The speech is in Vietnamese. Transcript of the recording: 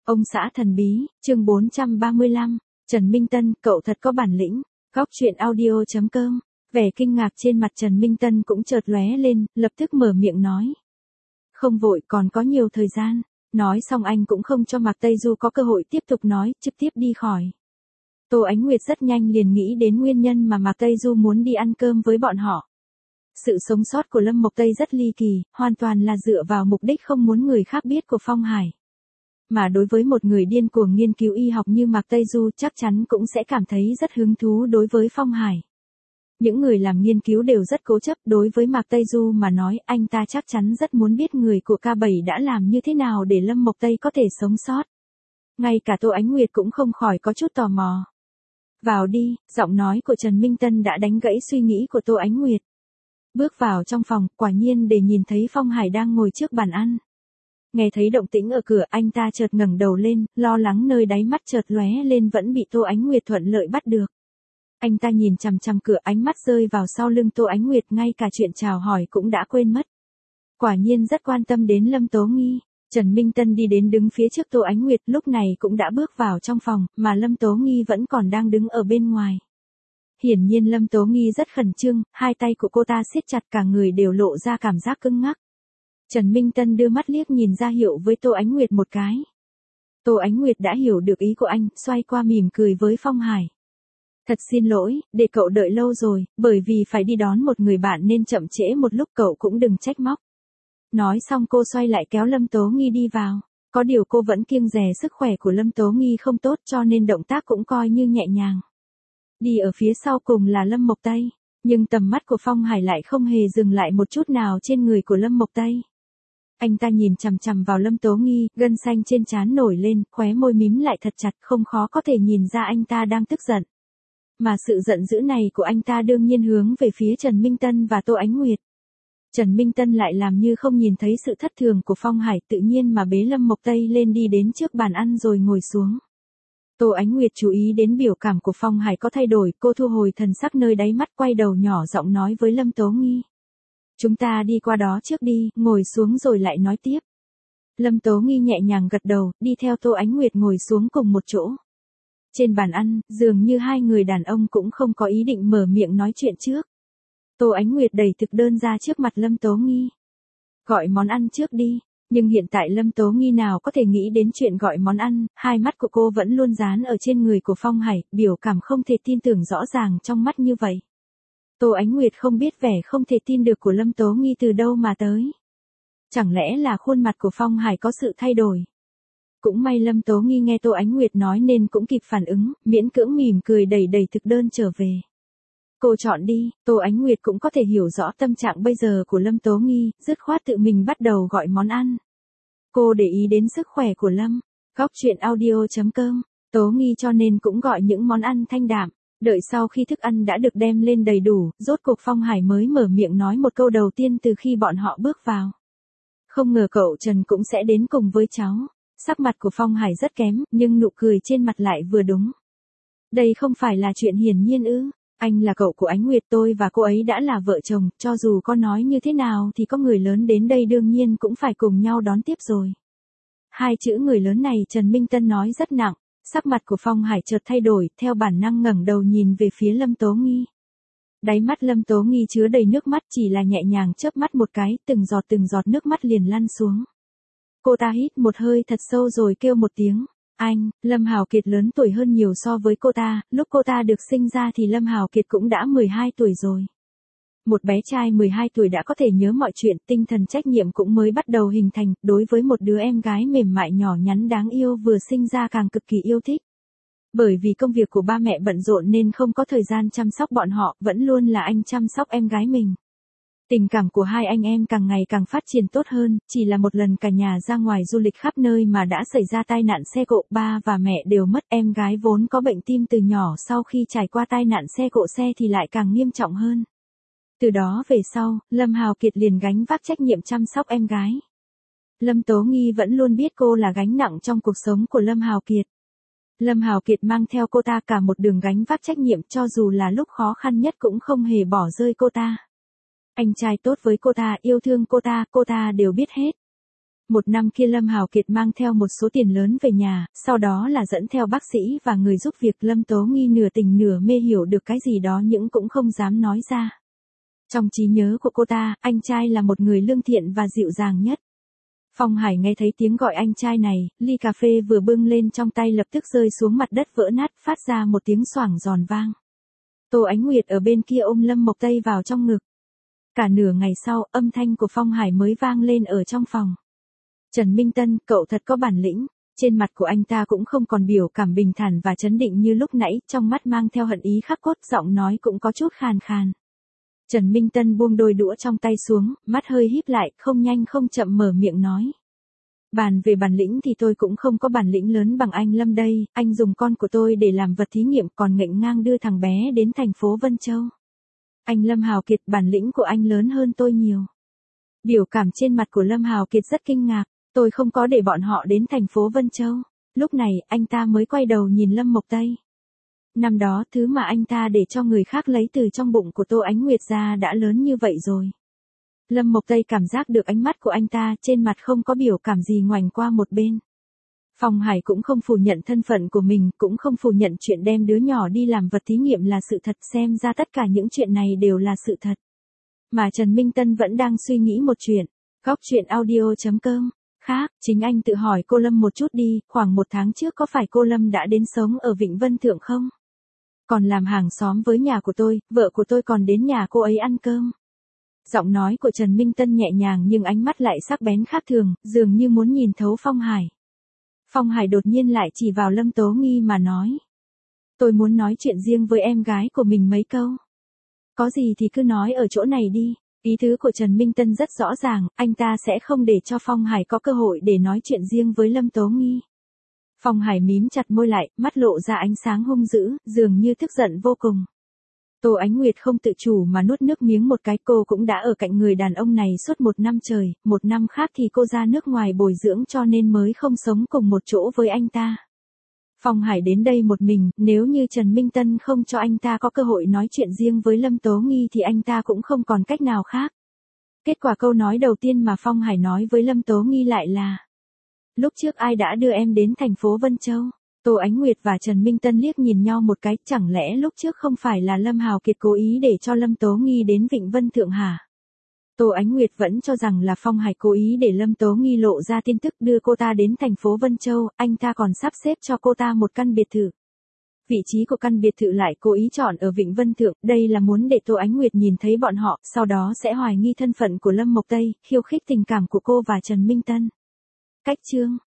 Ông xã thần bí, chương 435, Trần Minh Tân, cậu thật có bản lĩnh. Góc truyện audio.com. Vẻ kinh ngạc trên mặt Trần Minh Tân cũng chợt lóe lên, lập tức mở miệng nói. Không vội, còn có nhiều thời gian. Nói xong anh cũng không cho Mạc Tây Du có cơ hội tiếp tục nói, trực tiếp đi khỏi. Tô Ánh Nguyệt rất nhanh liền nghĩ đến nguyên nhân mà Mạc Tây Du muốn đi ăn cơm với bọn họ. Sự sống sót của Lâm Mộc Tây rất ly kỳ, hoàn toàn là dựa vào mục đích không muốn người khác biết của Phong Hải. Mà đối với một người điên cuồng nghiên cứu y học như Mạc Tây Du chắc chắn cũng sẽ cảm thấy rất hứng thú đối với Phong Hải. Những người làm nghiên cứu đều rất cố chấp, đối với Mạc Tây Du mà nói anh ta chắc chắn rất muốn biết người của K7 đã làm như thế nào để Lâm Mộc Tây có thể sống sót. Ngay cả Tô Ánh Nguyệt cũng không khỏi có chút tò mò. Vào đi, giọng nói của Trần Minh Tân đã đánh gãy suy nghĩ của Tô Ánh Nguyệt. Bước vào trong phòng, quả nhiên để nhìn thấy Phong Hải đang ngồi trước bàn ăn. Nghe thấy động tĩnh ở cửa, anh ta chợt ngẩng đầu lên, lo lắng nơi đáy mắt chợt lóe lên vẫn bị Tô Ánh Nguyệt thuận lợi bắt được. Anh ta nhìn chằm chằm cửa, ánh mắt rơi vào sau lưng Tô Ánh Nguyệt, ngay cả chuyện chào hỏi cũng đã quên mất. Quả nhiên rất quan tâm đến Lâm Tố Nghi. Trần Minh Tân đi đến đứng phía trước Tô Ánh Nguyệt, lúc này cũng đã bước vào trong phòng, mà Lâm Tố Nghi vẫn còn đang đứng ở bên ngoài. Hiển nhiên Lâm Tố Nghi rất khẩn trương, hai tay của cô ta siết chặt, cả người đều lộ ra cảm giác cứng ngắc. Trần Minh Tân đưa mắt liếc nhìn ra hiệu với Tô Ánh Nguyệt một cái. Tô Ánh Nguyệt đã hiểu được ý của anh, xoay qua mỉm cười với Phong Hải. Thật xin lỗi, để cậu đợi lâu rồi, bởi vì phải đi đón một người bạn nên chậm trễ một lúc, cậu cũng đừng trách móc. Nói xong cô xoay lại kéo Lâm Tố Nghi đi vào. Có điều cô vẫn kiêng dè sức khỏe của Lâm Tố Nghi không tốt cho nên động tác cũng coi như nhẹ nhàng. Đi ở phía sau cùng là Lâm Mộc Tây, nhưng tầm mắt của Phong Hải lại không hề dừng lại một chút nào trên người của Lâm Mộc Tây. Anh ta nhìn chằm chằm vào Lâm Tố Nghi, gân xanh trên trán nổi lên, khóe môi mím lại thật chặt, không khó có thể nhìn ra anh ta đang tức giận. Mà sự giận dữ này của anh ta đương nhiên hướng về phía Trần Minh Tân và Tô Ánh Nguyệt. Trần Minh Tân lại làm như không nhìn thấy sự thất thường của Phong Hải, tự nhiên mà bế Lâm Mộc Tây lên đi đến trước bàn ăn rồi ngồi xuống. Tô Ánh Nguyệt chú ý đến biểu cảm của Phong Hải có thay đổi, cô thu hồi thần sắc nơi đáy mắt, quay đầu nhỏ giọng nói với Lâm Tố Nghi. Chúng ta đi qua đó trước đi, ngồi xuống rồi lại nói tiếp. Lâm Tố Nghi nhẹ nhàng gật đầu, đi theo Tô Ánh Nguyệt ngồi xuống cùng một chỗ. Trên bàn ăn, dường như hai người đàn ông cũng không có ý định mở miệng nói chuyện trước. Tô Ánh Nguyệt đẩy thực đơn ra trước mặt Lâm Tố Nghi. Gọi món ăn trước đi. Nhưng hiện tại Lâm Tố Nghi nào có thể nghĩ đến chuyện gọi món ăn, hai mắt của cô vẫn luôn dán ở trên người của Phong Hải, biểu cảm không thể tin tưởng rõ ràng trong mắt như vậy. Tô Ánh Nguyệt không biết vẻ không thể tin được của Lâm Tố Nghi từ đâu mà tới. Chẳng lẽ là khuôn mặt của Phong Hải có sự thay đổi? Cũng may Lâm Tố Nghi nghe Tô Ánh Nguyệt nói nên cũng kịp phản ứng, miễn cưỡng mỉm cười đẩy thực đơn trở về. Cô chọn đi. Tô Ánh Nguyệt cũng có thể hiểu rõ tâm trạng bây giờ của Lâm Tố Nghi, dứt khoát tự mình bắt đầu gọi món ăn. Cô để ý đến sức khỏe của Lâm. Góc truyện audio.com. Tố Nghi cho nên cũng gọi những món ăn thanh đạm. Đợi sau khi thức ăn đã được đem lên đầy đủ, rốt cuộc Phong Hải mới mở miệng nói một câu đầu tiên từ khi bọn họ bước vào. Không ngờ cậu Trần cũng sẽ đến cùng với cháu. Sắc mặt của Phong Hải rất kém, nhưng nụ cười trên mặt lại vừa đúng. Đây không phải là chuyện hiển nhiên ư? Anh là cậu của Ánh Nguyệt, tôi và cô ấy đã là vợ chồng, cho dù có nói như thế nào thì có người lớn đến đây đương nhiên cũng phải cùng nhau đón tiếp rồi. Hai chữ người lớn này Trần Minh Tân nói rất nặng, sắc mặt của Phong Hải chợt thay đổi, theo bản năng ngẩng đầu nhìn về phía Lâm Tố Nghi. Đáy mắt Lâm Tố Nghi chứa đầy nước mắt, chỉ là nhẹ nhàng chớp mắt một cái, từng giọt nước mắt liền lăn xuống. Cô ta hít một hơi thật sâu rồi kêu một tiếng. Anh. Lâm Hào Kiệt lớn tuổi hơn nhiều so với cô ta, lúc cô ta được sinh ra thì Lâm Hào Kiệt cũng đã 12 tuổi rồi. Một bé trai 12 tuổi đã có thể nhớ mọi chuyện, tinh thần trách nhiệm cũng mới bắt đầu hình thành, đối với một đứa em gái mềm mại nhỏ nhắn đáng yêu vừa sinh ra càng cực kỳ yêu thích. Bởi vì công việc của ba mẹ bận rộn nên không có thời gian chăm sóc bọn họ, vẫn luôn là anh chăm sóc em gái mình. Tình cảm của hai anh em càng ngày càng phát triển tốt hơn, chỉ là một lần cả nhà ra ngoài du lịch khắp nơi mà đã xảy ra tai nạn xe cộ, ba và mẹ đều mất, em gái vốn có bệnh tim từ nhỏ sau khi trải qua tai nạn xe cộ xe thì lại càng nghiêm trọng hơn. Từ đó về sau, Lâm Hào Kiệt liền gánh vác trách nhiệm chăm sóc em gái. Lâm Tố Nghi vẫn luôn biết cô là gánh nặng trong cuộc sống của Lâm Hào Kiệt. Lâm Hào Kiệt mang theo cô ta cả một đường gánh vác trách nhiệm, cho dù là lúc khó khăn nhất cũng không hề bỏ rơi cô ta. Anh trai tốt với cô ta, yêu thương cô ta đều biết hết. Một năm kia Lâm Hào Kiệt mang theo một số tiền lớn về nhà, sau đó là dẫn theo bác sĩ và người giúp việc. Lâm Tố Nghi nửa tình nửa mê hiểu được cái gì đó nhưng cũng không dám nói ra. Trong trí nhớ của cô ta, anh trai là một người lương thiện và dịu dàng nhất. Phong Hải nghe thấy tiếng gọi anh trai này, ly cà phê vừa bưng lên trong tay lập tức rơi xuống mặt đất vỡ nát, phát ra một tiếng xoảng giòn vang. Tô Ánh Nguyệt ở bên kia ôm Lâm Mộc Tây vào trong ngực. Cả nửa ngày sau, âm thanh của Phong Hải mới vang lên ở trong phòng. Trần Minh Tân, cậu thật có bản lĩnh. Trên mặt của anh ta cũng không còn biểu cảm bình thản và trấn định như lúc nãy, trong mắt mang theo hận ý khắc cốt, giọng nói cũng có chút khàn khàn. Trần Minh Tân buông đôi đũa trong tay xuống, mắt hơi híp lại, không nhanh không chậm mở miệng nói. Bàn về bản lĩnh thì tôi cũng không có bản lĩnh lớn bằng anh Lâm đây, anh dùng con của tôi để làm vật thí nghiệm còn nghênh ngang đưa thằng bé đến thành phố Vân Châu. Anh Lâm Hào Kiệt, bản lĩnh của anh lớn hơn tôi nhiều. Biểu cảm trên mặt của Lâm Hào Kiệt rất kinh ngạc, tôi không có để bọn họ đến thành phố Vân Châu. Lúc này, anh ta mới quay đầu nhìn Lâm Mộc Tây. Năm đó, thứ mà anh ta để cho người khác lấy từ trong bụng của Tô Ánh Nguyệt ra đã lớn như vậy rồi. Lâm Mộc Tây cảm giác được ánh mắt của anh ta, trên mặt không có biểu cảm gì ngoảnh qua một bên. Phong Hải cũng không phủ nhận thân phận của mình, cũng không phủ nhận chuyện đem đứa nhỏ đi làm vật thí nghiệm là sự thật, xem ra tất cả những chuyện này đều là sự thật. Mà Trần Minh Tân vẫn đang suy nghĩ một chuyện. Góc truyện audio.com. Khác, chính anh tự hỏi cô Lâm một chút đi, khoảng 1 tháng trước có phải cô Lâm đã đến sống ở Vịnh Vân Thượng không? Còn làm hàng xóm với nhà của tôi, vợ của tôi còn đến nhà cô ấy ăn cơm. Giọng nói của Trần Minh Tân nhẹ nhàng nhưng ánh mắt lại sắc bén khác thường, dường như muốn nhìn thấu Phong Hải. Phong Hải đột nhiên lại chỉ vào Lâm Tố Nghi mà nói. Tôi muốn nói chuyện riêng với em gái của mình mấy câu. Có gì thì cứ nói ở chỗ này đi. Ý tứ của Trần Minh Tân rất rõ ràng, anh ta sẽ không để cho Phong Hải có cơ hội để nói chuyện riêng với Lâm Tố Nghi. Phong Hải mím chặt môi lại, mắt lộ ra ánh sáng hung dữ, dường như tức giận vô cùng. Tô Ánh Nguyệt không tự chủ mà nuốt nước miếng một cái, cô cũng đã ở cạnh người đàn ông này suốt 1 năm trời, 1 năm khác thì cô ra nước ngoài bồi dưỡng cho nên mới không sống cùng một chỗ với anh ta. Phong Hải đến đây một mình, nếu như Trần Minh Tân không cho anh ta có cơ hội nói chuyện riêng với Lâm Tố Nghi thì anh ta cũng không còn cách nào khác. Kết quả câu nói đầu tiên mà Phong Hải nói với Lâm Tố Nghi lại là: lúc trước ai đã đưa em đến thành phố Vân Châu? Tô Ánh Nguyệt và Trần Minh Tân liếc nhìn nhau một cái, chẳng lẽ lúc trước không phải là Lâm Hào Kiệt cố ý để cho Lâm Tố Nghi đến Vịnh Vân Thượng hả? Tô Ánh Nguyệt vẫn cho rằng là Phong Hải cố ý để Lâm Tố Nghi lộ ra tin tức đưa cô ta đến thành phố Vân Châu, anh ta còn sắp xếp cho cô ta một căn biệt thự. Vị trí của căn biệt thự lại cố ý chọn ở Vịnh Vân Thượng, đây là muốn để Tô Ánh Nguyệt nhìn thấy bọn họ, sau đó sẽ hoài nghi thân phận của Lâm Mộc Tây, khiêu khích tình cảm của cô và Trần Minh Tân. Cách chương